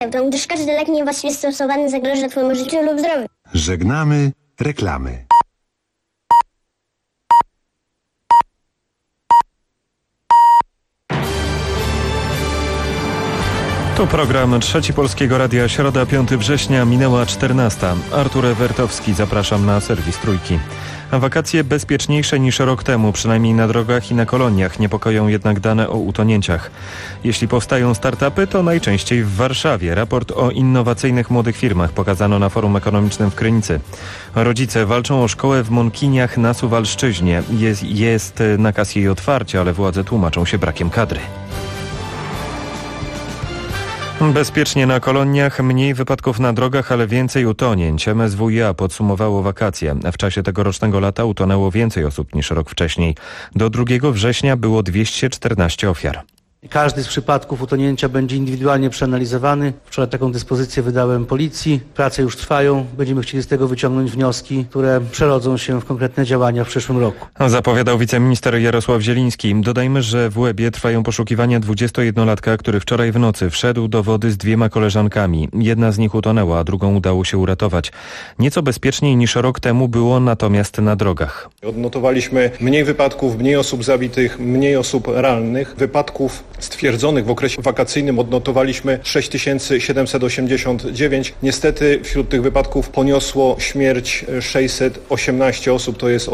Gdyż każdy lek niewłaściwie stosowany zagraża twojemu życiu lub zdrowiu. Żegnamy reklamy. Tu program Trzeci Polskiego Radia, środa 5 września, minęła 14. Artur Ewertowski, zapraszam na serwis Trójki. Wakacje bezpieczniejsze niż rok temu, przynajmniej na drogach i na koloniach. Niepokoją jednak dane o utonięciach. Jeśli powstają startupy, to najczęściej w Warszawie. Raport o innowacyjnych młodych firmach pokazano na Forum Ekonomicznym w Krynicy. Rodzice walczą o szkołę w Monkiniach na Suwalszczyźnie. Jest nakaz jej otwarcia, ale władze tłumaczą się brakiem kadry. Bezpiecznie na koloniach, mniej wypadków na drogach, ale więcej utonięć. MSWiA podsumowało wakacje. W czasie tegorocznego lata utonęło więcej osób niż rok wcześniej. Do 2 września było 214 ofiar. Każdy z przypadków utonięcia będzie indywidualnie przeanalizowany. Wczoraj taką dyspozycję wydałem policji. Prace już trwają. Będziemy chcieli z tego wyciągnąć wnioski, które przerodzą się w konkretne działania w przyszłym roku. Zapowiadał wiceminister Jarosław Zieliński. Dodajmy, że w Łebie trwają poszukiwania 21-latka, który wczoraj w nocy wszedł do wody z 2 koleżankami. Jedna z nich utonęła, a drugą udało się uratować. Nieco bezpieczniej niż rok temu było natomiast na drogach. Odnotowaliśmy mniej wypadków, mniej osób zabitych, mniej osób rannych. Wypadków stwierdzonych w okresie wakacyjnym odnotowaliśmy 6789. Niestety wśród tych wypadków poniosło śmierć 618 osób, to jest o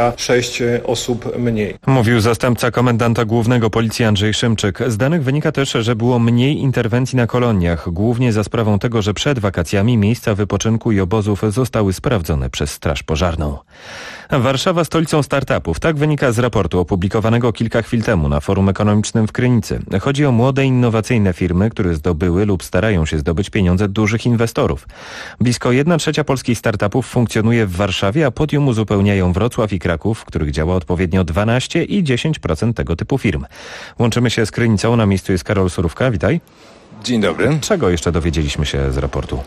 26 osób mniej. Mówił zastępca komendanta głównego Policji Andrzej Szymczyk. Z danych wynika też, że było mniej interwencji na koloniach, głównie za sprawą tego, że przed wakacjami miejsca wypoczynku i obozów zostały sprawdzone przez Straż Pożarną. Warszawa stolicą startupów. Tak wynika z raportu opublikowanego kilka chwil temu na Forum Ekonomicznym w Krynicy. Chodzi o młode, innowacyjne firmy, które zdobyły lub starają się zdobyć pieniądze dużych inwestorów. Blisko 1/3 polskich startupów funkcjonuje w Warszawie, a podium uzupełniają Wrocław i Kraków, w których działa odpowiednio 12 i 10% tego typu firm. Łączymy się z Krynicą. Na miejscu jest Karol Surówka. Witaj. Dzień dobry. Czego jeszcze dowiedzieliśmy się z raportu?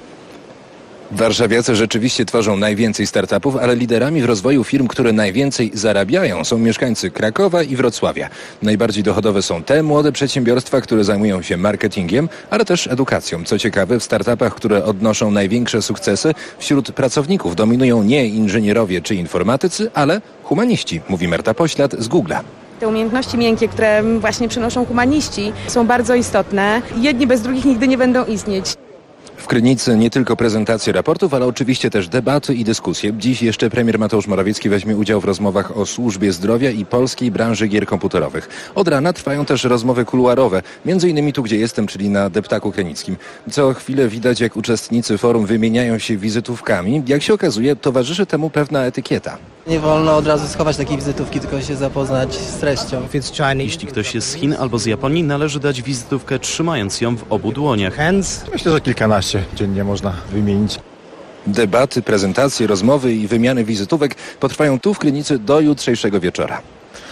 Warszawiacy rzeczywiście tworzą najwięcej startupów, ale liderami w rozwoju firm, które najwięcej zarabiają, są mieszkańcy Krakowa i Wrocławia. Najbardziej dochodowe są te młode przedsiębiorstwa, które zajmują się marketingiem, ale też edukacją. Co ciekawe, w startupach, które odnoszą największe sukcesy, wśród pracowników dominują nie inżynierowie czy informatycy, ale humaniści, mówi Marta Poślad z Google'a. Te umiejętności miękkie, które właśnie przynoszą humaniści, są bardzo istotne. Jedni bez drugich nigdy nie będą istnieć. W Krynicy nie tylko prezentacje raportów, ale oczywiście też debaty i dyskusje. Dziś jeszcze premier Mateusz Morawiecki weźmie udział w rozmowach o służbie zdrowia i polskiej branży gier komputerowych. Od rana trwają też rozmowy kuluarowe, między innymi tu, gdzie jestem, czyli na deptaku krynickim. Co chwilę widać, jak uczestnicy forum wymieniają się wizytówkami. Jak się okazuje, towarzyszy temu pewna etykieta. Nie wolno od razu schować takiej wizytówki, tylko się zapoznać z treścią. Jeśli ktoś jest z Chin albo z Japonii, należy dać wizytówkę trzymając ją w obu dłoniach. Myślę, że kilkanaście dziennie można wymienić. Debaty, prezentacje, rozmowy i wymiany wizytówek potrwają tu w Krynicy do jutrzejszego wieczora.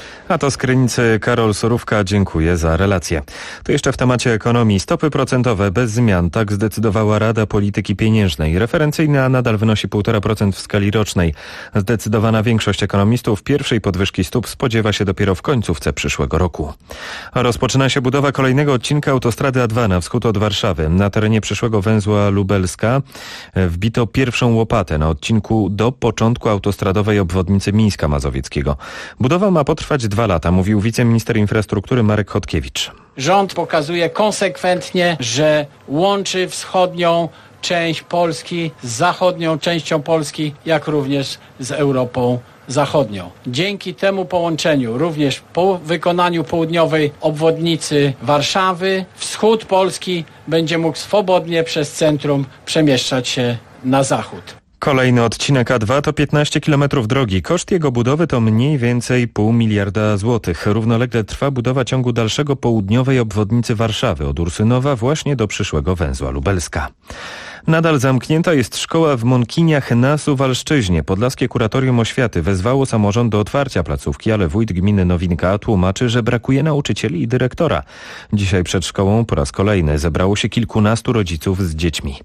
A to z Krynicy Karol Surówka, dziękuję za relację. To jeszcze w temacie ekonomii. Stopy procentowe bez zmian, tak zdecydowała Rada Polityki Pieniężnej. Referencyjna nadal wynosi 1,5% w skali rocznej. Zdecydowana większość ekonomistów pierwszej podwyżki stóp spodziewa się dopiero w końcówce przyszłego roku. Rozpoczyna się budowa kolejnego odcinka autostrady A2 na wschód od Warszawy. Na terenie przyszłego węzła Lubelska wbito pierwszą łopatę na odcinku do początku autostradowej obwodnicy Mińska Mazowieckiego. Budowa ma potrwać 2 lata, mówił wiceminister infrastruktury Marek Chodkiewicz. Rząd pokazuje konsekwentnie, że łączy wschodnią część Polski z zachodnią częścią Polski, jak również z Europą Zachodnią. Dzięki temu połączeniu, również po wykonaniu południowej obwodnicy Warszawy, wschód Polski będzie mógł swobodnie przez centrum przemieszczać się na zachód. Kolejny odcinek A2 to 15 km drogi. Koszt jego budowy to mniej więcej 0,5 miliarda złotych. Równolegle trwa budowa ciągu dalszego południowej obwodnicy Warszawy od Ursynowa właśnie do przyszłego węzła Lubelska. Nadal zamknięta jest szkoła w Monkiniach na Suwalszczyźnie. Podlaskie Kuratorium Oświaty wezwało samorząd do otwarcia placówki, ale wójt gminy Nowinka tłumaczy, że brakuje nauczycieli i dyrektora. Dzisiaj przed szkołą po raz kolejny zebrało się kilkunastu rodziców z dziećmi.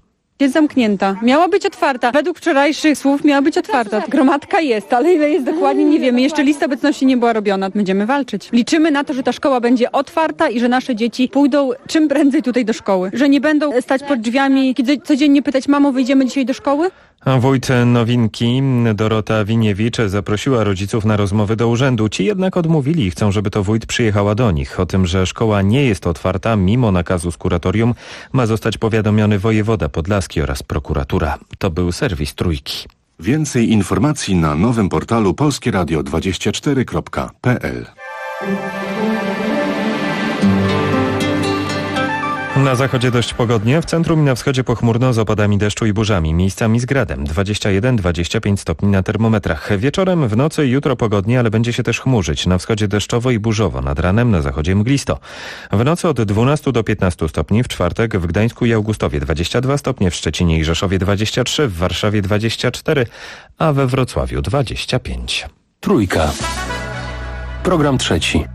jest zamknięta. Miała być otwarta. Według wczorajszych słów miała być otwarta. Gromadka jest, ale ile jest dokładnie nie wiemy. Jeszcze lista obecności nie była robiona. Będziemy walczyć. Liczymy na to, że ta szkoła będzie otwarta i że nasze dzieci pójdą czym prędzej tutaj do szkoły. Że nie będą stać pod drzwiami, kiedy codziennie pytać: mamo, wyjdziemy dzisiaj do szkoły? A wójt Nowinki, Dorota Winiewicz, zaprosiła rodziców na rozmowy do urzędu. Ci jednak odmówili i chcą, żeby to wójt przyjechała do nich. O tym, że szkoła nie jest otwarta mimo nakazu z kuratorium, ma zostać powiadomiony wojewoda podlaski oraz prokuratura. To był serwis Trójki. Więcej informacji na nowym portalu polskieradio24.pl. Na zachodzie dość pogodnie, w centrum i na wschodzie pochmurno z opadami deszczu i burzami, miejscami z gradem. 21-25 stopni na termometrach. Wieczorem, w nocy i jutro pogodnie, ale będzie się też chmurzyć. Na wschodzie deszczowo i burzowo, nad ranem na zachodzie mglisto. W nocy od 12 do 15 stopni, w czwartek w Gdańsku i Augustowie 22 stopnie, w Szczecinie i Rzeszowie 23, w Warszawie 24, a we Wrocławiu 25. Trójka. Program trzeci.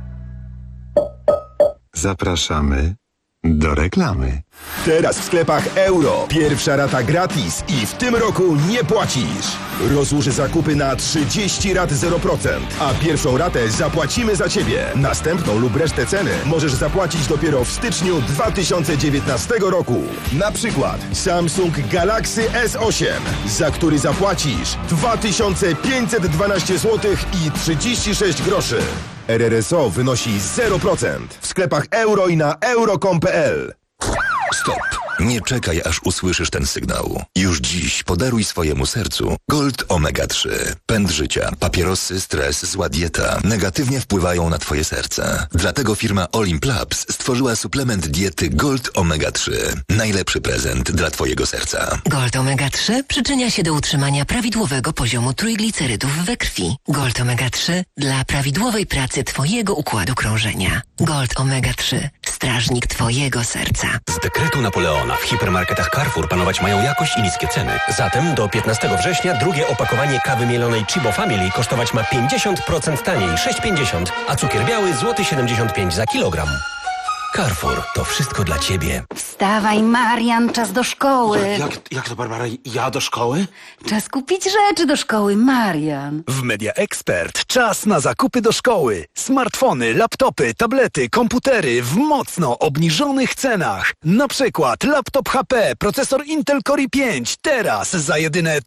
Zapraszamy do reklamy. Teraz w sklepach Euro. Pierwsza rata gratis i w tym roku nie płacisz. Rozłóż zakupy na 30 rat 0%, a pierwszą ratę zapłacimy za Ciebie. Następną lub resztę ceny możesz zapłacić dopiero w styczniu 2019 roku. Na przykład Samsung Galaxy S8, za który zapłacisz 2512 zł i 36 groszy. RRSO wynosi 0% w sklepach Euro i na euro.com.pl. Stop! Nie czekaj, aż usłyszysz ten sygnał. Już dziś podaruj swojemu sercu Gold Omega 3. Pęd życia, papierosy, stres, zła dieta negatywnie wpływają na twoje serce. Dlatego firma Olimp Labs stworzyła suplement diety Gold Omega 3. Najlepszy prezent dla twojego serca. Gold Omega 3 przyczynia się do utrzymania prawidłowego poziomu trójglicerydów we krwi. Gold Omega 3 dla prawidłowej pracy twojego układu krążenia. Gold Omega 3. Strażnik twojego serca. Z dekretu Napoleona w hipermarketach Carrefour panować mają jakość i niskie ceny. Zatem do 15 września drugie opakowanie kawy mielonej Chibo Family kosztować ma 50% taniej, 6,50, a cukier biały złoty 75 za kilogram. Carrefour, to wszystko dla Ciebie. Wstawaj, Marian, czas do szkoły. Jak to, Barbara? Ja do szkoły? Czas kupić rzeczy do szkoły, Marian. W Media Expert czas na zakupy do szkoły. Smartfony, laptopy, tablety, komputery w mocno obniżonych cenach. Na przykład laptop HP, procesor Intel Core i5 teraz za jedyne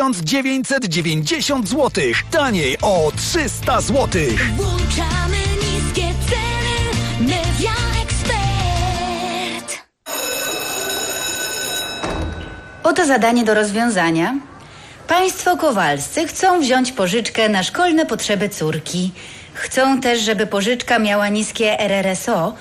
1990 zł. Taniej o 300 zł. Włączamy niskie ceny. Media Expert. Oto zadanie do rozwiązania. Państwo Kowalscy chcą wziąć pożyczkę na szkolne potrzeby córki. Chcą też, żeby pożyczka miała niskie RRSO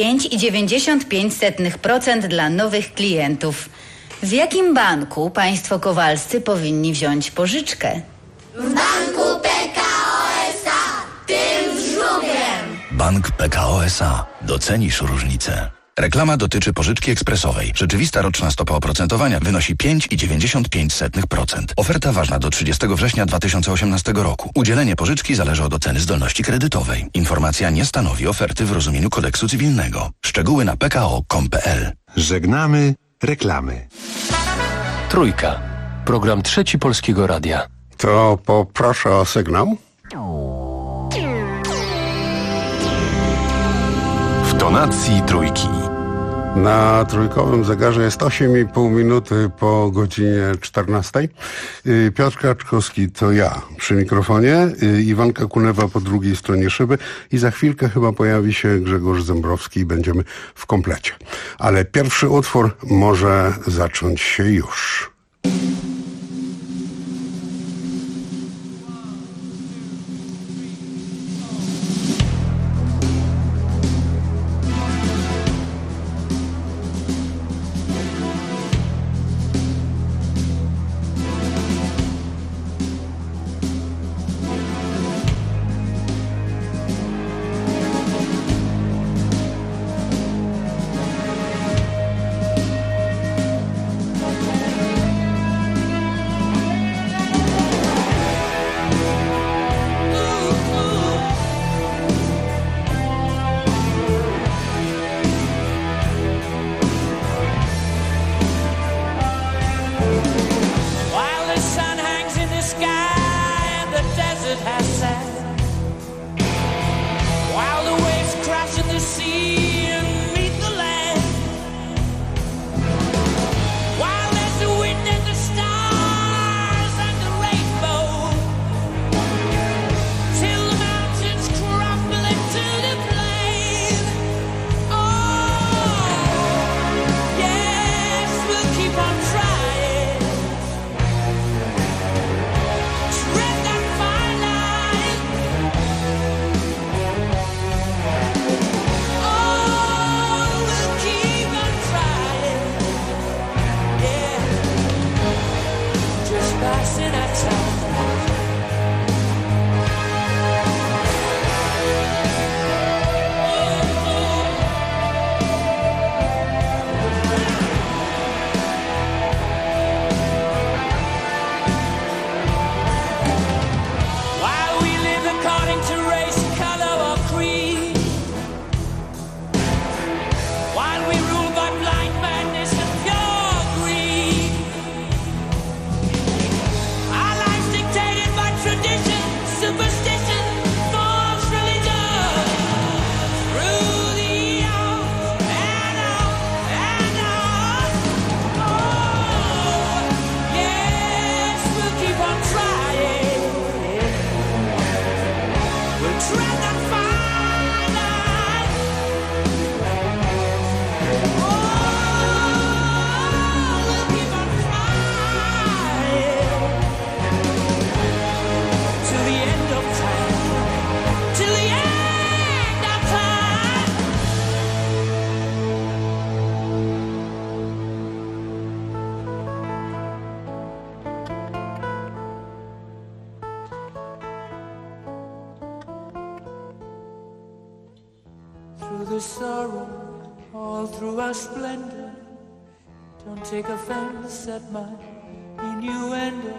5,95% dla nowych klientów. W jakim banku państwo Kowalscy powinni wziąć pożyczkę? W banku PKO SA, tym z żółwiem. Bank PKO SA. Docenisz różnicę. Reklama dotyczy pożyczki ekspresowej. Rzeczywista roczna stopa oprocentowania wynosi 5,95%. Oferta ważna do 30 września 2018 roku. Udzielenie pożyczki zależy od oceny zdolności kredytowej. Informacja nie stanowi oferty w rozumieniu kodeksu cywilnego. Szczegóły na pko.com.pl. Żegnamy reklamy. Trójka. Program trzeci Polskiego Radia. To poproszę o sygnał. W tonacji trójki. Na trójkowym zegarze jest 8,5 minuty po godzinie 14. Piotr Kaczkowski to ja przy mikrofonie, Iwanka Kunewa po drugiej stronie szyby i za chwilkę chyba pojawi się Grzegorz Zembrowski i będziemy w komplecie. Ale pierwszy utwór może zacząć się już. desert has sand. While the waves crash in the sea and meet the land. While there's the wind and the stars and the rainbow. Till the mountains crumble into the plain. Oh, yes, we'll keep on trying. Tread that fine line. Oh, we'll keep on trying. Yeah, just passing our time. While we live according to race, color or creed. While we rule by blind madness and pure greed. Our lives dictated by tradition, superstition, false religion. Through the hours and on and on. Oh, yes, we'll keep on trying. We'll tread that fine line. Oh, we'll keep on trying. Till the end of time. Till the end of time. Through the sorrow, all through our splendor. Don't take offense at my innuendo.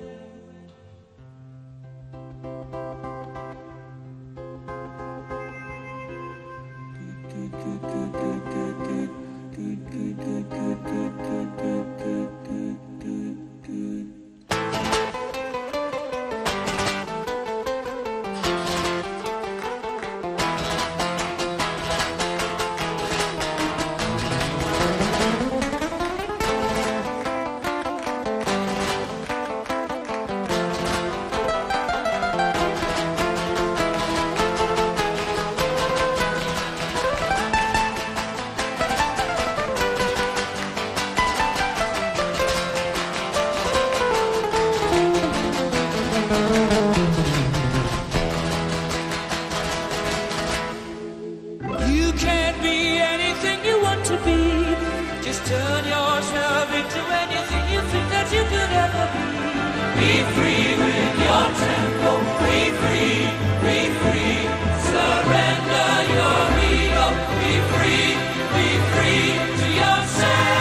You can't be anything you want to be. Just turn yourself into anything you think that you could ever be. Be free with your tempo. Be free, be free. Surrender your ego. Be free to yourself.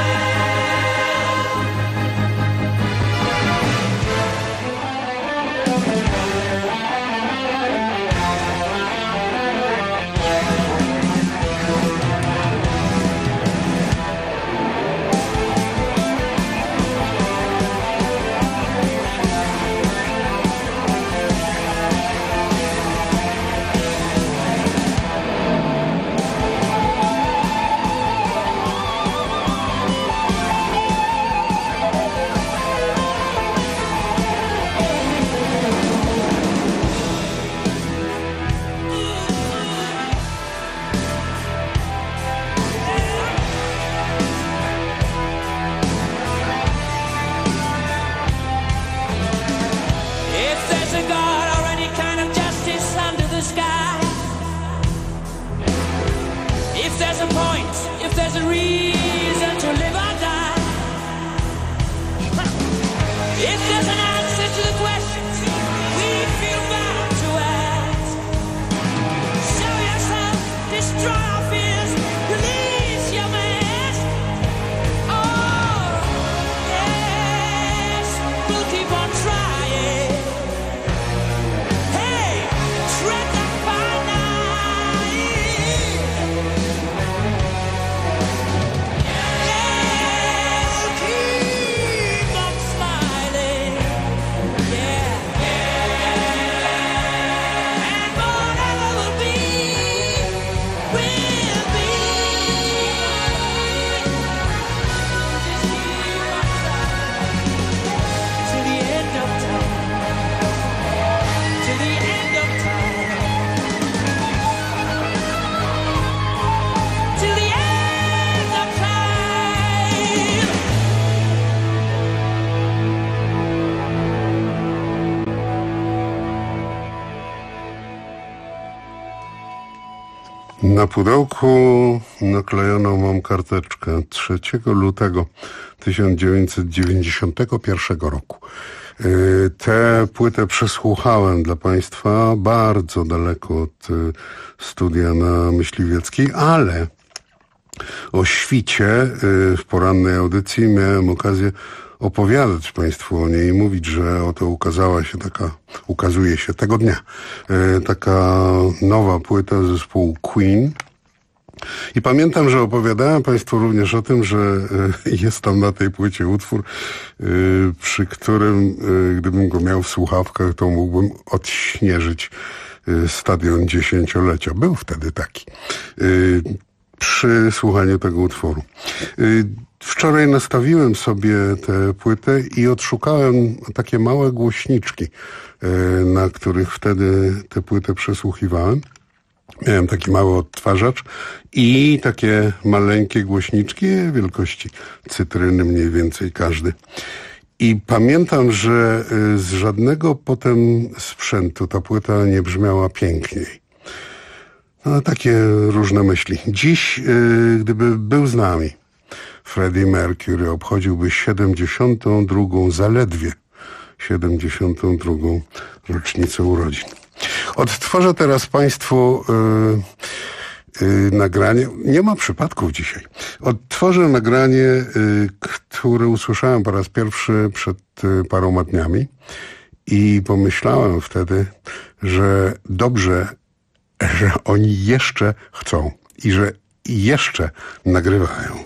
If there's a God or any kind of justice under the sky, if there's a point, if there's a reason to live or die, if there's an answer to the questions we feel bound to ask, show yourself, destroy our fears, release your mask. Oh, yes, we'll keep on trying. Hey, tread that fine line. Na pudełku naklejoną mam karteczkę 3 lutego 1991 roku. Tę płytę przesłuchałem dla Państwa bardzo daleko od studia na Myśliwieckiej, ale o świcie w porannej audycji miałem okazję opowiadać Państwu o niej i mówić, że oto ukazuje się tego dnia taka nowa płyta zespołu Queen. I pamiętam, że opowiadałem Państwu również o tym, że jest tam na tej płycie utwór, przy którym, gdybym go miał w słuchawkach, to mógłbym odśnieżyć stadion 10-lecia. Był wtedy taki. Przy słuchaniu tego utworu. Wczoraj nastawiłem sobie tę płytę i odszukałem takie małe głośniczki, na których wtedy tę płytę przesłuchiwałem. Miałem taki mały odtwarzacz i takie maleńkie głośniczki wielkości cytryny, mniej więcej każdy. I pamiętam, że z żadnego potem sprzętu ta płyta nie brzmiała piękniej. No, takie różne myśli. Dziś, gdyby był z nami Freddie Mercury, obchodziłby 72. zaledwie 72. rocznicę urodzin. Odtworzę teraz Państwu nagranie. Nie ma przypadków dzisiaj. Odtworzę nagranie, które usłyszałem po raz pierwszy przed paroma dniami i pomyślałem wtedy, że dobrze, że oni jeszcze chcą i że jeszcze nagrywają.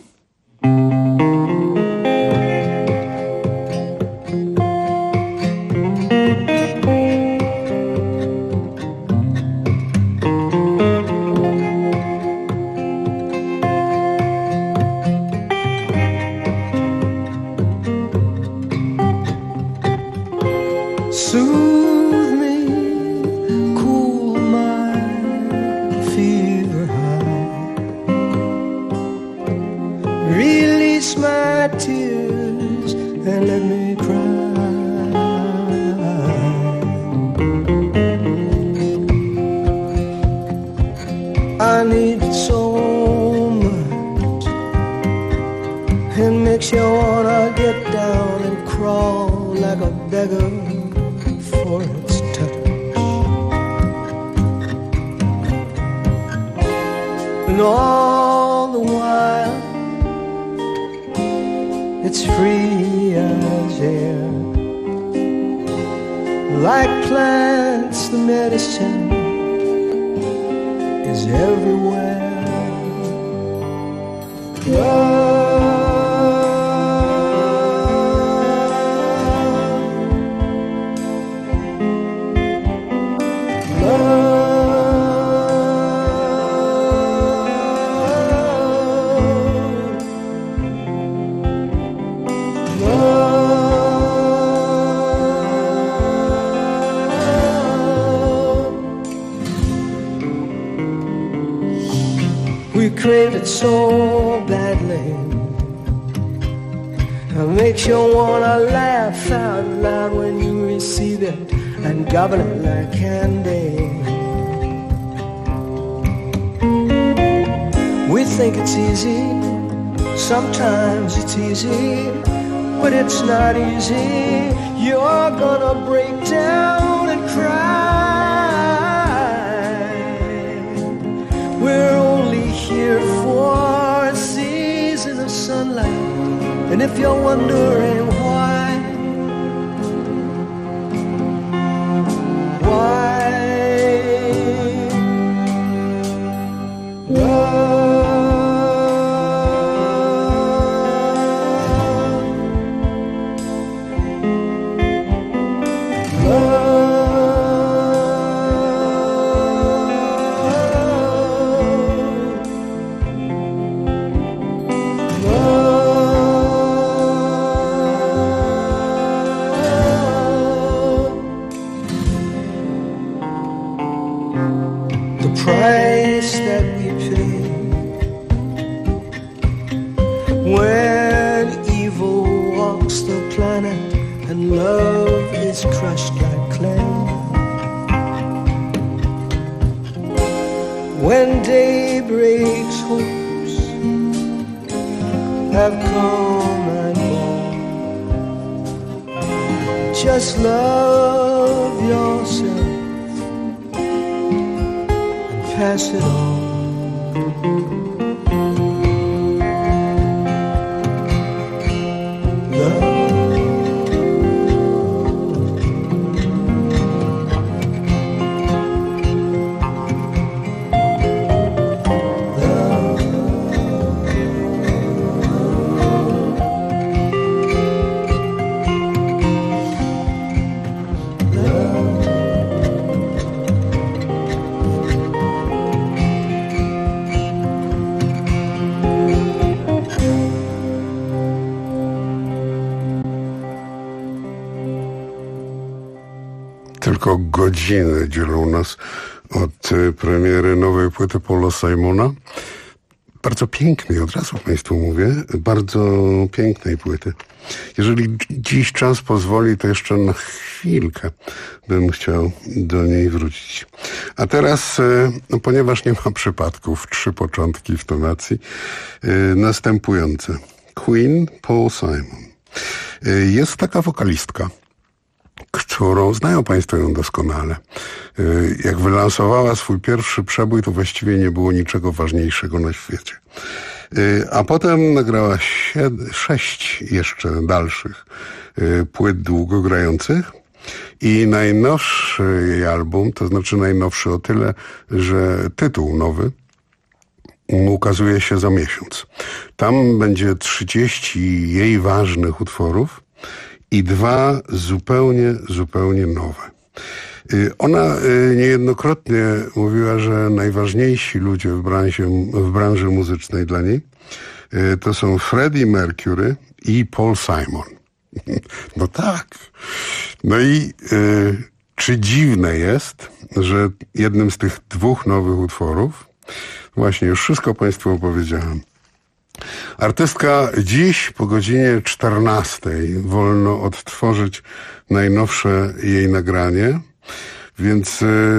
Makes you wanna laugh out loud when you receive it and gobble it like candy. We think it's easy, sometimes it's easy, but it's not easy. You're gonna break down and cry. We're only here for a season of sunlight. And if you're wondering why, have come and gone. Just love yourself and pass it on. Tylko godziny dzielą nas od premiery nowej płyty Paula Simona. Bardzo pięknej, od razu Państwu mówię, bardzo pięknej płyty. Jeżeli dziś czas pozwoli, to jeszcze na chwilkę bym chciał do niej wrócić. A teraz, ponieważ nie ma przypadków, 3 początki w tonacji, następujące. Queen, Paul Simon. Jest taka wokalistka, którą znają Państwo ją doskonale. Jak wylansowała swój pierwszy przebój, to właściwie nie było niczego ważniejszego na świecie. A potem nagrała 6 jeszcze dalszych płyt długogrających i najnowszy jej album, to znaczy najnowszy o tyle, że tytuł nowy ukazuje się za miesiąc. Tam będzie 30 jej ważnych utworów i 2 zupełnie nowe. Ona niejednokrotnie mówiła, że najważniejsi ludzie w branży muzycznej dla niej to są Freddie Mercury i Paul Simon. No tak. No i czy dziwne jest, że jednym z tych 2 nowych utworów, właśnie już wszystko Państwu opowiedziałem, artystka dziś po godzinie 14 wolno odtworzyć najnowsze jej nagranie, więc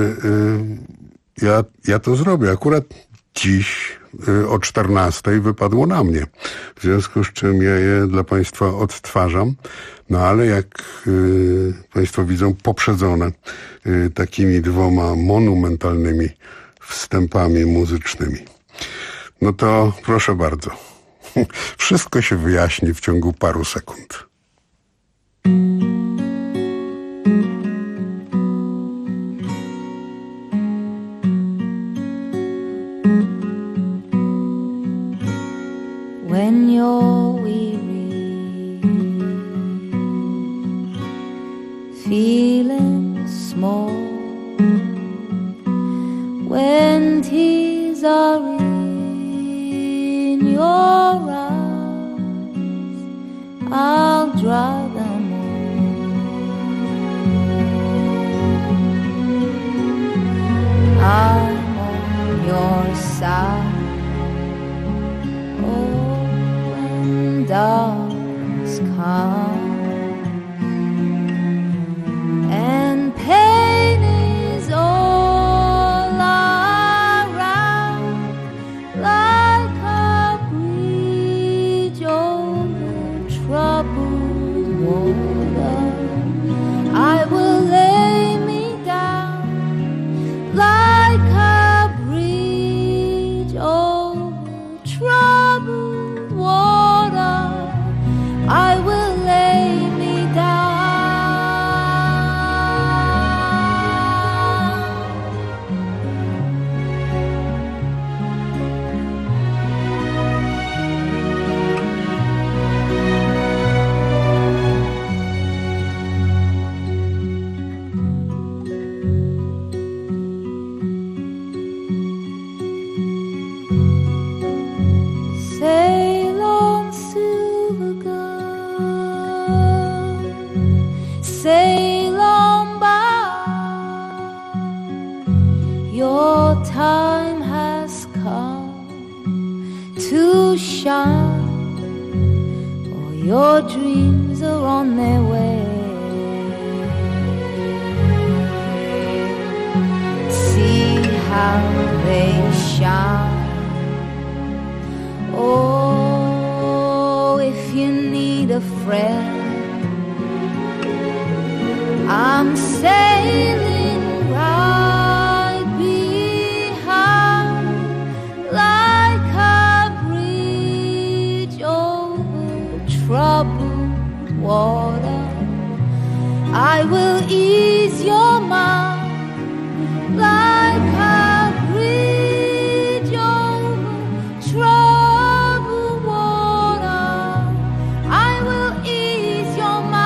ja to zrobię. Akurat dziś o 14 wypadło na mnie, w związku z czym ja je dla Państwa odtwarzam, no ale jak Państwo widzą, poprzedzone takimi 2 monumentalnymi wstępami muzycznymi. No to proszę bardzo. Wszystko się wyjaśni w ciągu paru sekund. When you're weary, feeling small, when tears are in your eyes, I'll dry them all. I'm on your side. Oh, when darkness comes and pain is all around, like a bridge over troubled water, I will lay me down like a bridge over troubled water. I will lay me down. Sail on, silver gun, sail on by. Your time has come to shine, or your dreams are on their way. See how they shine. Oh, need a friend. I'm sailing right behind like a bridge over troubled water. I will ease your mind like a bridge over troubled water. I will ease your mind.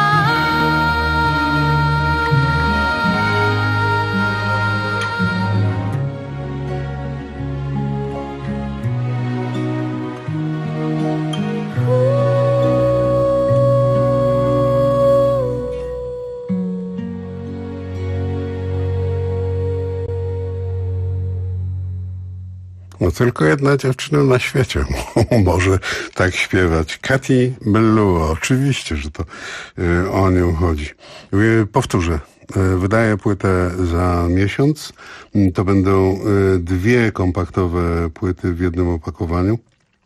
No tylko jedna dziewczyna na świecie może tak śpiewać. Katy Melua. Oczywiście, że to o nią chodzi. Powtórzę. Wydaję płytę za miesiąc. To będą 2 kompaktowe płyty w jednym opakowaniu.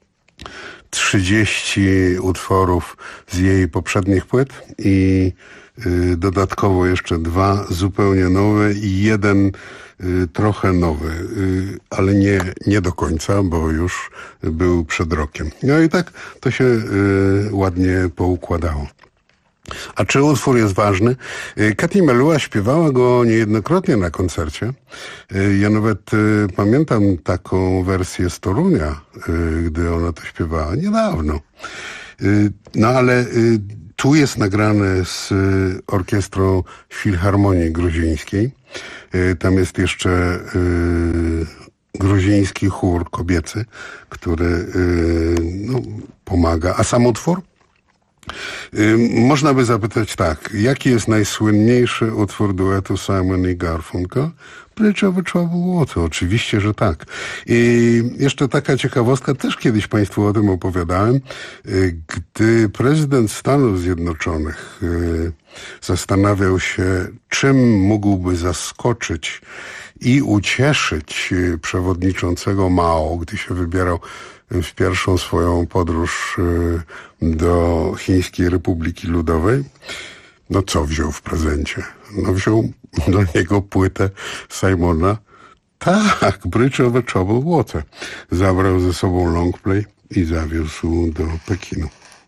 30 utworów z jej poprzednich płyt i dodatkowo jeszcze 2 zupełnie nowe i 1 trochę nowy, ale nie do końca, bo już był przed rokiem. No i tak to się ładnie poukładało. A czy utwór jest ważny? Katy Melua śpiewała go niejednokrotnie na koncercie. Ja nawet pamiętam taką wersję z Torunia, gdy ona to śpiewała niedawno. No ale tu jest nagrane z orkiestrą Filharmonii Gruzińskiej. Tam jest jeszcze gruziński chór kobiecy, który pomaga. A sam utwór? Można by zapytać tak, jaki jest najsłynniejszy utwór duetu Simon i Garfunkel? Bridge over Troubled Water. Oczywiście, że tak. I jeszcze taka ciekawostka, też kiedyś Państwu o tym opowiadałem. Gdy prezydent Stanów Zjednoczonych zastanawiał się, czym mógłby zaskoczyć i ucieszyć przewodniczącego Mao, gdy się wybierał w pierwszą swoją podróż do Chińskiej Republiki Ludowej, no co wziął w prezencie? No wziął dla niego płytę Simona. Tak, Bridge over Troubled Water. Zabrał ze sobą longplay i zawiózł do Pekinu.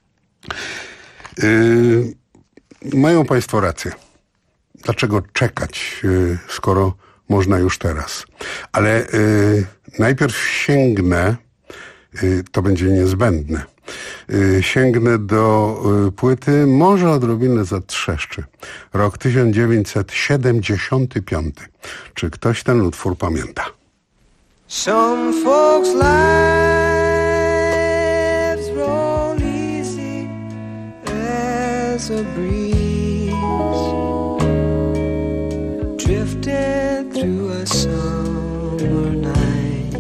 Mają Państwo rację. Dlaczego czekać, skoro można już teraz? Ale najpierw sięgnę, to będzie niezbędne, sięgnę do płyty, może odrobinę zatrzeszczy. Rok 1975. Czy ktoś ten utwór pamięta? Some folks' lives roll easy as a breeze, drifting through a summer night,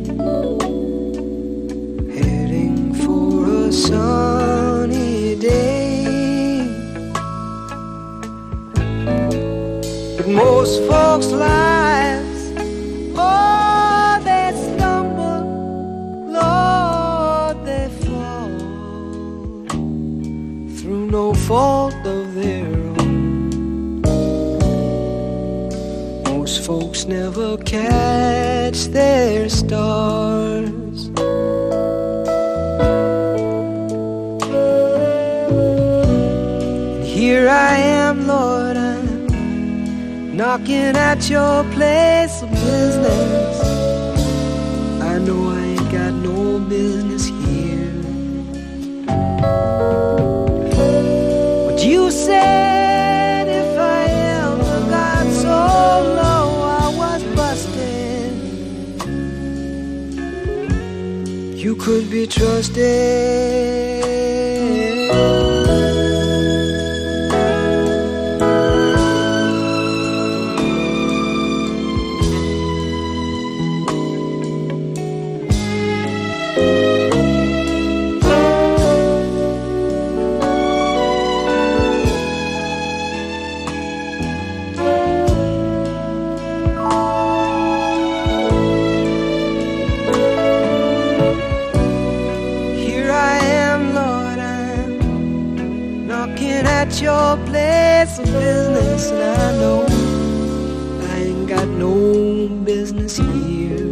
heading for a sunny day. But most folks' lives, oh, they stumble, Lord, they fall through no fault of their own. Most folks never catch their stars. Here I am, Lord, I'm knocking at your place of business. I know I ain't got no business here, but you said if I ever got so low I was busted, you could be trusted. knocking at your place of business, and I know I ain't got no business here.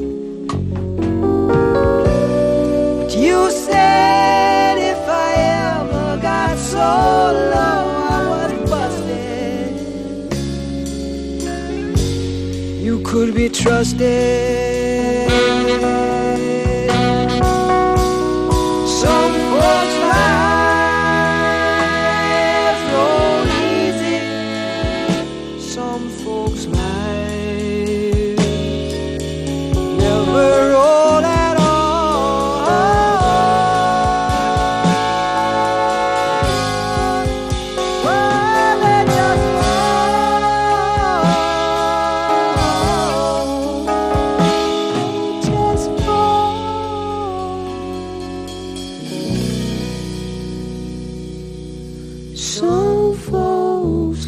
But you said if I ever got so low I was busted, you could be trusted. Some folks lives roll easy, some folks lives never roll at all. Well, they just fall. Some folks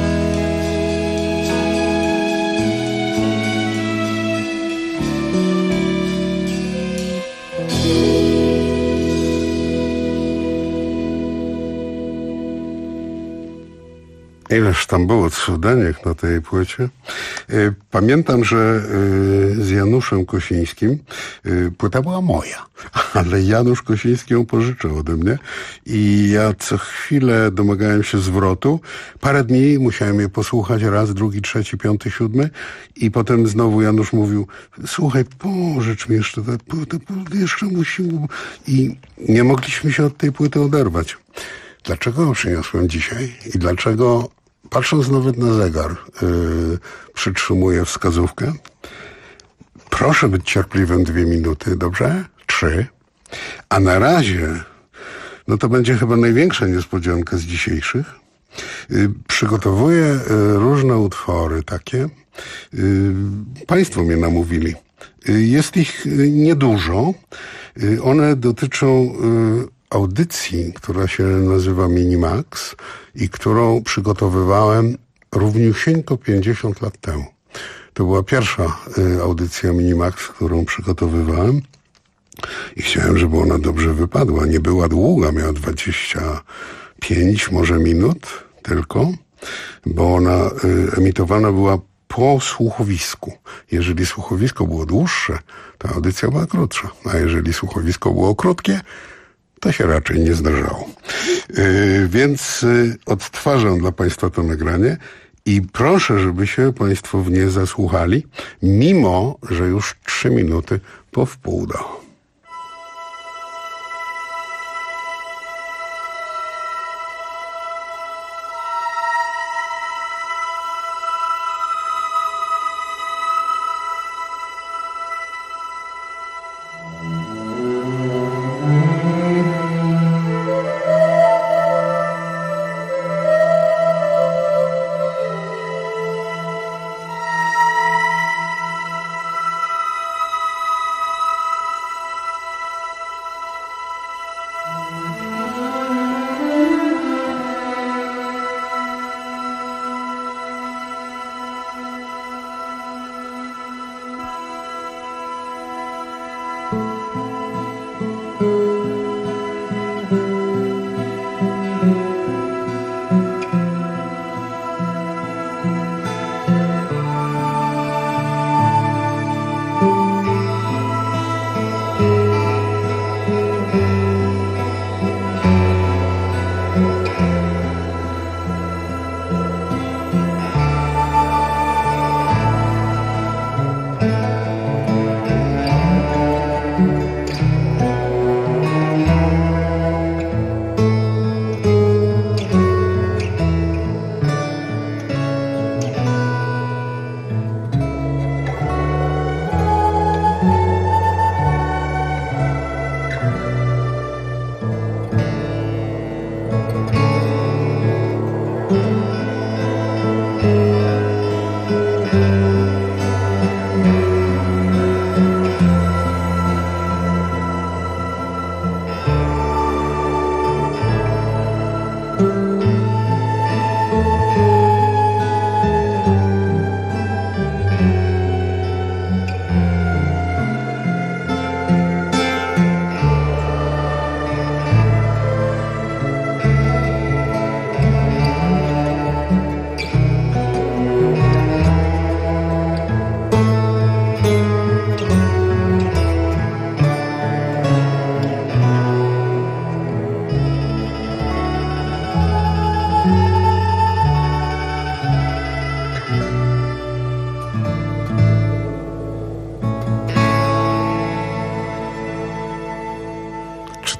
Ileż tam było cudenek na tej płycie. Pamiętam, że z Januszem Kosińskim płyta była moja, ale Janusz Kosiński ją pożyczył ode mnie i ja co chwilę domagałem się zwrotu. Parę dni musiałem je posłuchać, raz, drugi, trzeci, piąty, siódmy i potem znowu Janusz mówił, słuchaj, pożycz mi jeszcze tę płytę, jeszcze musimy. I nie mogliśmy się od tej płyty oderwać. Dlaczego ją przyniosłem dzisiaj i dlaczego, patrząc nawet na zegar, przytrzymuję wskazówkę? Proszę być cierpliwym 2 minuty, dobrze? 3. A na razie, no to będzie chyba największa niespodzianka z dzisiejszych. Przygotowuję różne utwory takie. Państwo mnie namówili. Jest ich niedużo. One dotyczą audycji, która się nazywa Minimax i którą przygotowywałem równiusieńko 50 lat temu. To była pierwsza audycja Minimax, którą przygotowywałem i chciałem, żeby ona dobrze wypadła. Nie była długa, miała 25 może minut tylko, bo ona emitowana była po słuchowisku. Jeżeli słuchowisko było dłuższe, to audycja była krótsza, a jeżeli słuchowisko było krótkie, to się raczej nie zdarzało. Więc odtwarzam dla Państwa to nagranie i proszę, żeby się Państwo w nie zasłuchali, mimo że już 3 minuty po wpół do.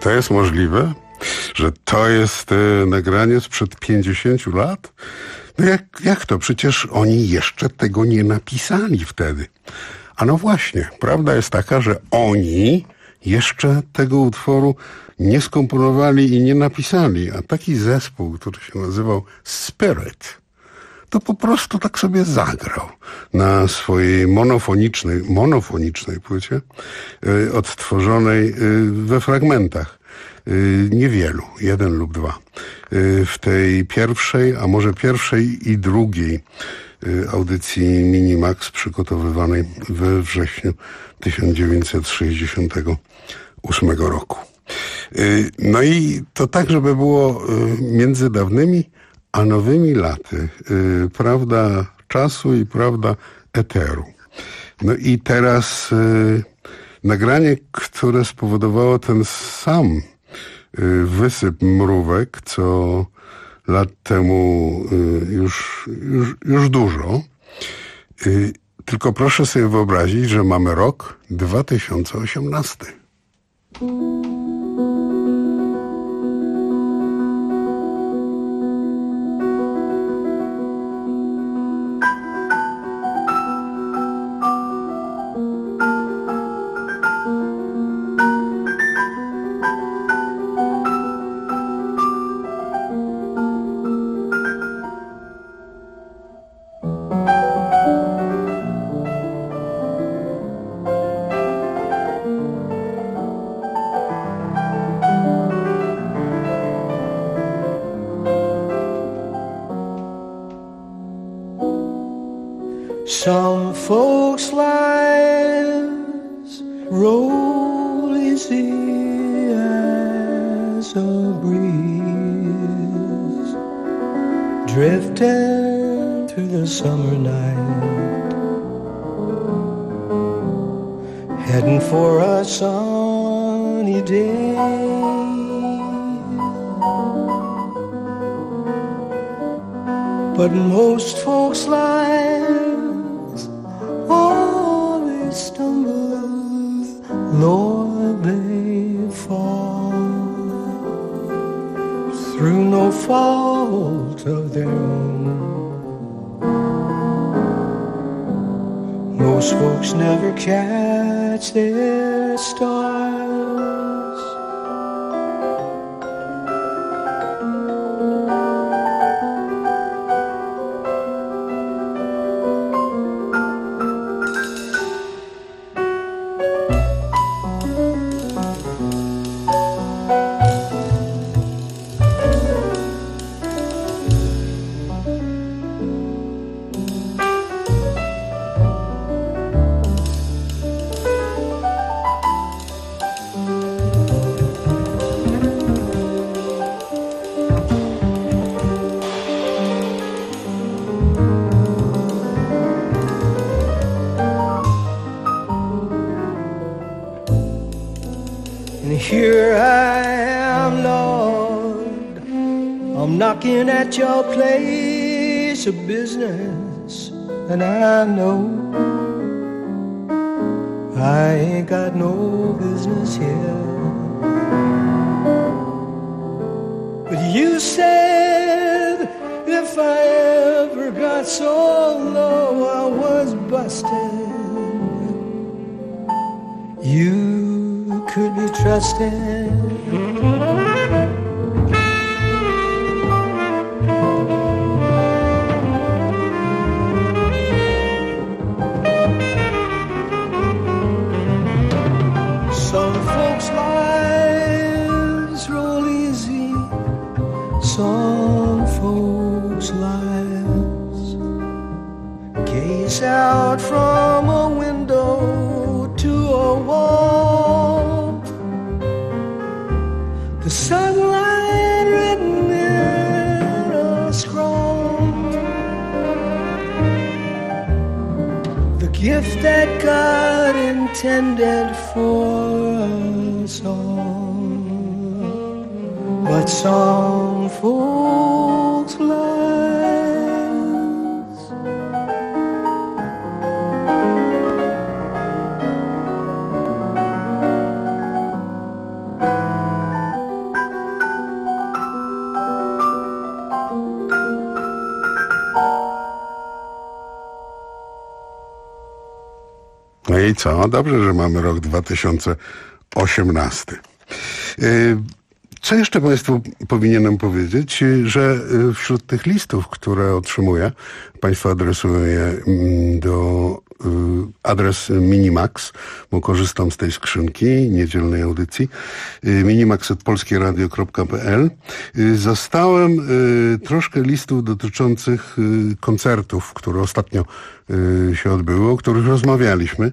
to jest możliwe? Że to jest nagranie sprzed 50 lat? No jak to? Przecież oni jeszcze tego nie napisali wtedy. A no właśnie, prawda jest taka, że oni jeszcze tego utworu nie skomponowali i nie napisali, a taki zespół, który się nazywał Spirit, to po prostu tak sobie zagrał na swojej monofonicznej płycie, odtworzonej we fragmentach. Niewielu, 1 lub 2. W tej pierwszej, a może pierwszej i drugiej audycji Minimax przygotowywanej we wrześniu 1968 roku. No i to tak, żeby było między dawnymi a nowymi laty. Prawda czasu i prawda eteru. No i teraz nagranie, które spowodowało ten sam wysyp mrówek, co lat temu już dużo. Tylko proszę sobie wyobrazić, że mamy rok 2018. Some folks' lives roll easy as a breeze, drifting through the summer night, heading for a sunny day. But most folks' lives always stumble, Lord, they fall through no fault of their own. Most folks never catch their stars. Here I am, Lord, I'm knocking at your place of business, and I know I ain't got no business here. But you said if I ever got so low I was busted, you could be trusted. Some folks' lives roll easy, some folks' lives gaze out from a window to a wall. The sunlight written in a scroll, the gift that God intended for us all. But some folks' lives No i co? Dobrze, że mamy rok 2018. Co jeszcze Państwu powinienem powiedzieć, że wśród tych listów, które otrzymuję, Państwo adresują je do adres Minimax, bo korzystam z tej skrzynki niedzielnej audycji, minimax@polskieradio.pl. Zostałem troszkę listów dotyczących koncertów, które ostatnio się odbyły, o których rozmawialiśmy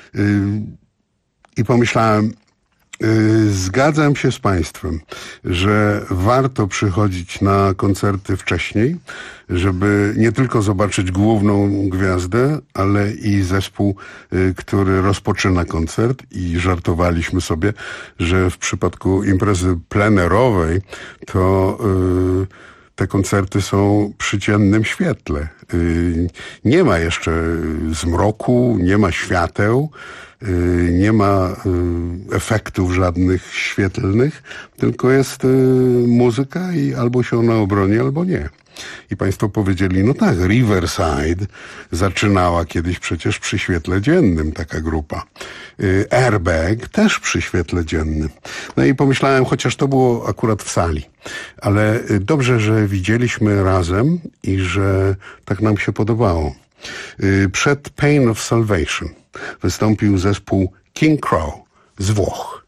i pomyślałem, zgadzam się z Państwem, że warto przychodzić na koncerty wcześniej, żeby nie tylko zobaczyć główną gwiazdę, ale i zespół, który rozpoczyna koncert i żartowaliśmy sobie, że w przypadku imprezy plenerowej to te koncerty są przy ciemnym świetle. Nie ma jeszcze zmroku, nie ma świateł, nie ma efektów żadnych świetlnych, tylko jest muzyka i albo się ona obroni, albo nie. I Państwo powiedzieli, no tak, Riverside zaczynała kiedyś przecież przy świetle dziennym, taka grupa. Airbag też przy świetle dziennym. No i pomyślałem, chociaż to było akurat w sali, ale dobrze, że widzieliśmy razem i że tak nam się podobało. Przed Pain of Salvation wystąpił zespół King Crow z Włoch.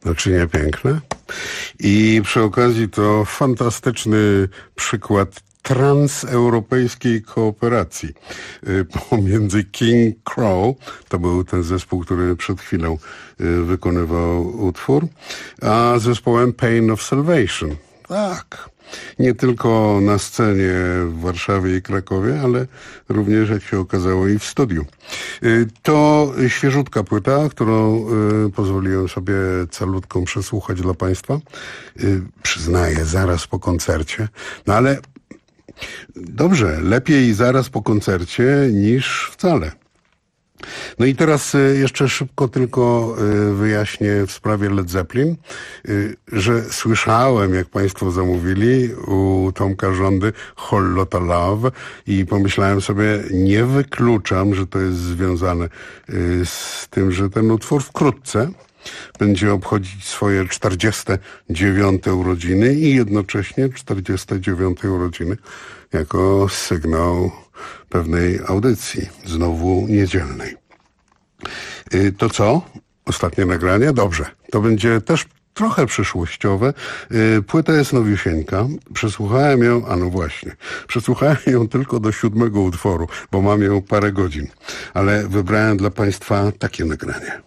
No czy nie piękne? I przy okazji to fantastyczny przykład transeuropejskiej kooperacji pomiędzy King Crow, to był ten zespół, który przed chwilą wykonywał utwór, a zespołem Pain of Salvation. Tak, nie tylko na scenie w Warszawie i Krakowie, ale również, jak się okazało, i w studiu. To świeżutka płyta, którą pozwoliłem sobie calutką przesłuchać dla Państwa. Przyznaję, zaraz po koncercie, no ale dobrze, lepiej zaraz po koncercie niż wcale. No i teraz jeszcze szybko tylko wyjaśnię w sprawie Led Zeppelin, że słyszałem, jak Państwo zamówili u Tomka Żądy Whole Lotta Love i pomyślałem sobie, nie wykluczam, że to jest związane z tym, że ten utwór wkrótce będzie obchodzić swoje 49. urodziny i jednocześnie 49. urodziny jako sygnał pewnej audycji, znowu niedzielnej. To co? Ostatnie nagranie? Dobrze. To będzie też trochę przyszłościowe. Płyta jest nowiusieńka. Przesłuchałem ją, no właśnie, przesłuchałem ją tylko do 7. utworu, bo mam ją parę godzin. Ale wybrałem dla Państwa takie nagranie.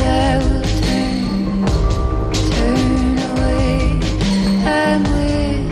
I'm with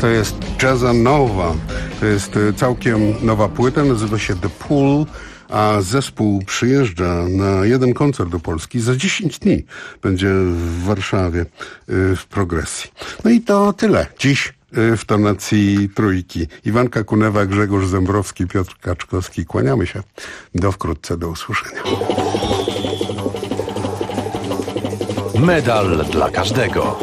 To jest Jazza Nova. To jest całkiem nowa płyta, nazywa się The Pool, a zespół przyjeżdża na jeden koncert do Polski. Za 10 dni będzie w Warszawie w Progresji. No i to tyle. Dziś w tonacji trójki. Iwanka Kunewa, Grzegorz Zembrowski, Piotr Kaczkowski. Kłaniamy się. Do wkrótce. Do usłyszenia. Medal dla każdego.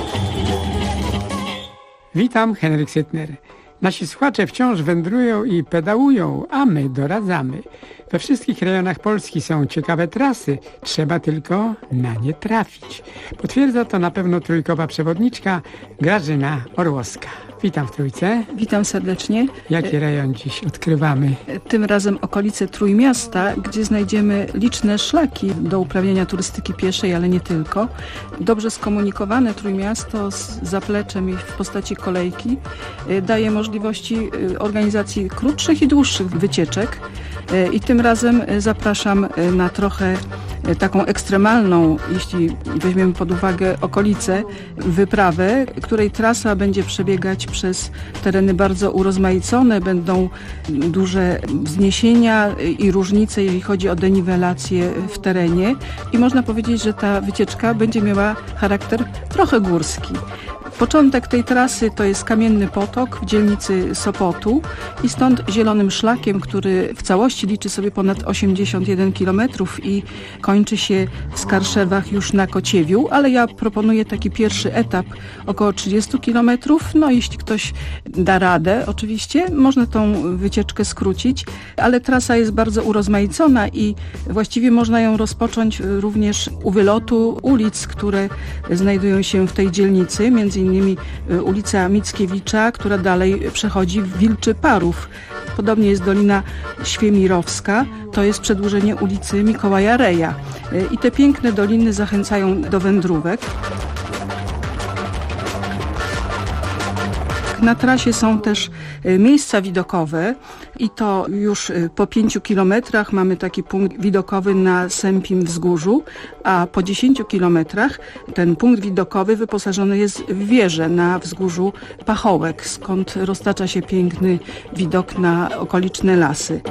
Witam, Henryk Sytner. Nasi słuchacze wciąż wędrują i pedałują, a my doradzamy. We wszystkich rejonach Polski są ciekawe trasy, trzeba tylko na nie trafić. Potwierdza to na pewno trójkowa przewodniczka Grażyna Orłowska. Witam w Trójce. Witam serdecznie. Jaki rejon dziś odkrywamy? Tym razem okolice Trójmiasta, gdzie znajdziemy liczne szlaki do uprawiania turystyki pieszej, ale nie tylko. Dobrze skomunikowane Trójmiasto z zapleczem i w postaci kolejki daje możliwości organizacji krótszych i dłuższych wycieczek. I tym razem zapraszam na trochę taką ekstremalną, jeśli weźmiemy pod uwagę okolice, wyprawę, której trasa będzie przebiegać przez tereny bardzo urozmaicone, będą duże wzniesienia i różnice, jeżeli chodzi o deniwelację w terenie i można powiedzieć, że ta wycieczka będzie miała charakter trochę górski. Początek tej trasy to jest Kamienny Potok w dzielnicy Sopotu i stąd zielonym szlakiem, który w całości liczy sobie ponad 81 km i kończy się w Skarszewach już na Kociewiu, ale ja proponuję taki pierwszy etap około 30 km. No jeśli ktoś da radę, oczywiście można tą wycieczkę skrócić, ale trasa jest bardzo urozmaicona i właściwie można ją rozpocząć również u wylotu ulic, które znajdują się w tej dzielnicy, między innymi ulica Mickiewicza, która dalej przechodzi w Wilczy Parów. Podobnie jest Dolina Świemirowska, to jest przedłużenie ulicy Mikołaja Reja. I te piękne doliny zachęcają do wędrówek. Na trasie są też miejsca widokowe i to już po 5 kilometrach mamy taki punkt widokowy na Sępim Wzgórzu, a po 10 kilometrach ten punkt widokowy wyposażony jest w wieżę na wzgórzu Pachołek, skąd roztacza się piękny widok na okoliczne lasy.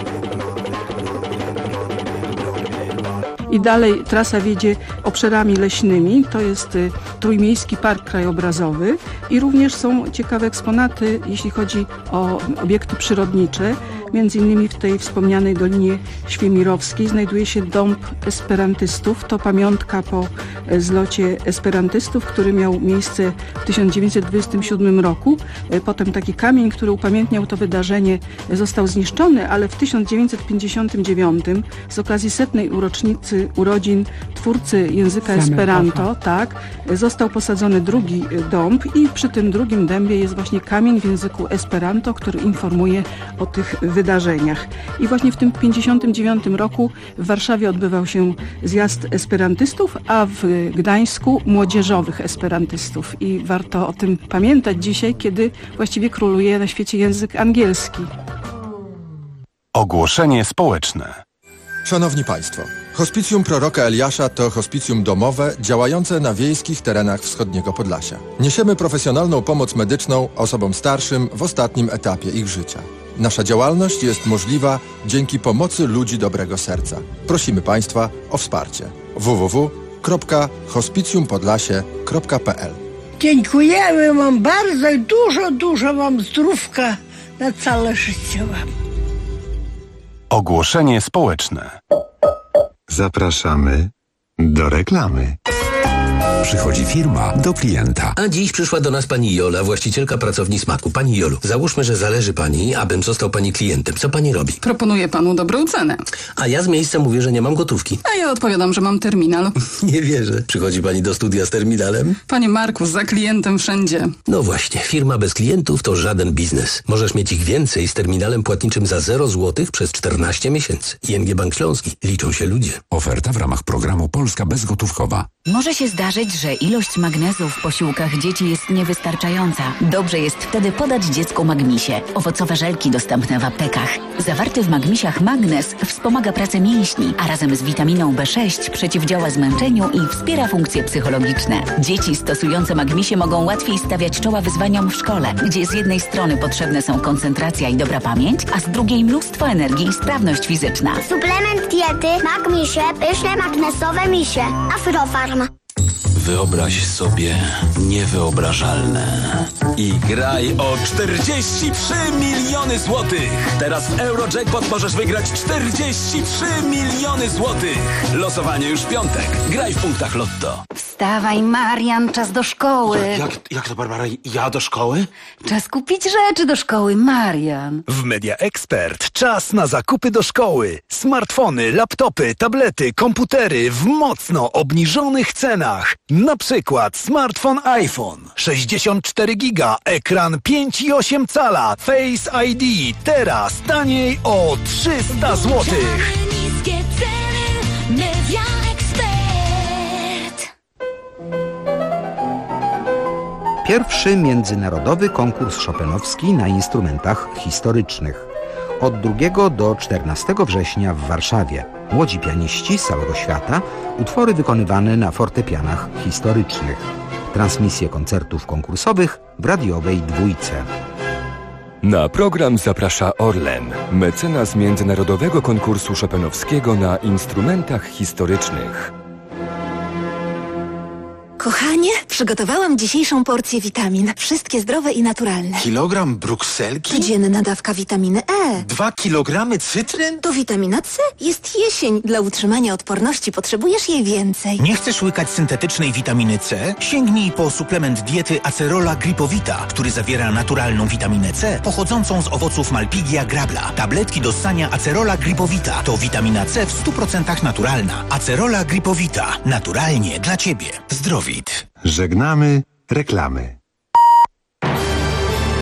I dalej trasa wiedzie obszarami leśnymi, to jest Trójmiejski Park Krajobrazowy i również są ciekawe eksponaty, jeśli chodzi o obiekty przyrodnicze. Między innymi w tej wspomnianej Dolinie Świemirowskiej znajduje się Dąb Esperantystów. To pamiątka po zlocie esperantystów, który miał miejsce w 1927 roku. Potem taki kamień, który upamiętniał to wydarzenie, został zniszczony, ale w 1959 z okazji 100. rocznicy urodzin twórcy języka Esperanto, został posadzony drugi dąb i przy tym drugim dębie jest właśnie kamień w języku Esperanto, który informuje o tych wydarzeniach. I właśnie w tym 1959 roku w Warszawie odbywał się zjazd esperantystów, a w Gdańsku młodzieżowych esperantystów. I warto o tym pamiętać dzisiaj, kiedy właściwie króluje na świecie język angielski. Ogłoszenie społeczne. Szanowni Państwo, Hospicjum Proroka Eliasza to hospicjum domowe działające na wiejskich terenach wschodniego Podlasia. Niesiemy profesjonalną pomoc medyczną osobom starszym w ostatnim etapie ich życia. Nasza działalność jest możliwa dzięki pomocy ludzi dobrego serca. Prosimy Państwa o wsparcie. www.hospicjumpodlasie.pl. Dziękujemy Wam bardzo i dużo Wam zdrówka na całe życie Wam. Ogłoszenie społeczne. Zapraszamy do reklamy. Przychodzi firma do klienta. A dziś przyszła do nas pani Jola, właścicielka pracowni Smaku. Pani Jolu, załóżmy, że zależy pani, abym został pani klientem. Co pani robi? Proponuję panu dobrą cenę. A ja z miejsca mówię, że nie mam gotówki. A ja odpowiadam, że mam terminal. Nie wierzę. Przychodzi pani do studia z terminalem? Panie Marku, za klientem wszędzie. No właśnie, firma bez klientów to żaden biznes. Możesz mieć ich więcej z terminalem płatniczym za 0 zł przez 14 miesięcy. ING Bank Śląski. Liczą się ludzie. Oferta w ramach programu Polska Bezgotówkowa. Może się zdarzyć, wiedzieć, że ilość magnezu w posiłkach dzieci jest niewystarczająca? Dobrze jest wtedy podać dziecku Magmisie. Owocowe żelki dostępne w aptekach. Zawarty w Magmisiach magnez wspomaga pracę mięśni, a razem z witaminą B6 przeciwdziała zmęczeniu i wspiera funkcje psychologiczne. Dzieci stosujące Magmisie mogą łatwiej stawiać czoła wyzwaniom w szkole, gdzie z jednej strony potrzebne są koncentracja i dobra pamięć, a z drugiej mnóstwo energii i sprawność fizyczna. Suplement diety Magmisie, pyszne magnesowe misie. Afrofarm. Wyobraź sobie niewyobrażalne i graj o 43 miliony złotych. Teraz w Eurojackpot możesz wygrać 43 miliony złotych. Losowanie już w piątek. Graj w punktach Lotto. Wstawaj, Marian, czas do szkoły. Jak to, Barbara? Ja do szkoły? Czas kupić rzeczy do szkoły, Marian. W Media Expert czas na zakupy do szkoły. Smartfony, laptopy, tablety, komputery w mocno obniżonych cenach. Na przykład smartfon iPhone 64 giga, ekran 5,8 cala, Face ID. Teraz taniej o 300 zł. Niskie ceny, Media Expert. Pierwszy międzynarodowy konkurs chopinowski na instrumentach historycznych. Od 2 do 14 września w Warszawie. Młodzi pianiści z całego świata, utwory wykonywane na fortepianach historycznych. Transmisje koncertów konkursowych w radiowej Dwójce. Na program zaprasza Orlen, mecenas Międzynarodowego Konkursu Chopinowskiego na instrumentach historycznych. Kochanie, przygotowałam dzisiejszą porcję witamin. Wszystkie zdrowe i naturalne. Kilogram brukselki? Codzienna dawka witaminy E. 2 kilogramy cytryn? To witamina C. Jest jesień. Dla utrzymania odporności potrzebujesz jej więcej. Nie chcesz łykać syntetycznej witaminy C? Sięgnij po suplement diety Acerola Gripowita, który zawiera naturalną witaminę C pochodzącą z owoców Malpighia grabla. Tabletki do ssania Acerola Gripowita to witamina C w 100% naturalna. Acerola Gripowita. Naturalnie dla Ciebie. Zdrowit. Żegnamy reklamy.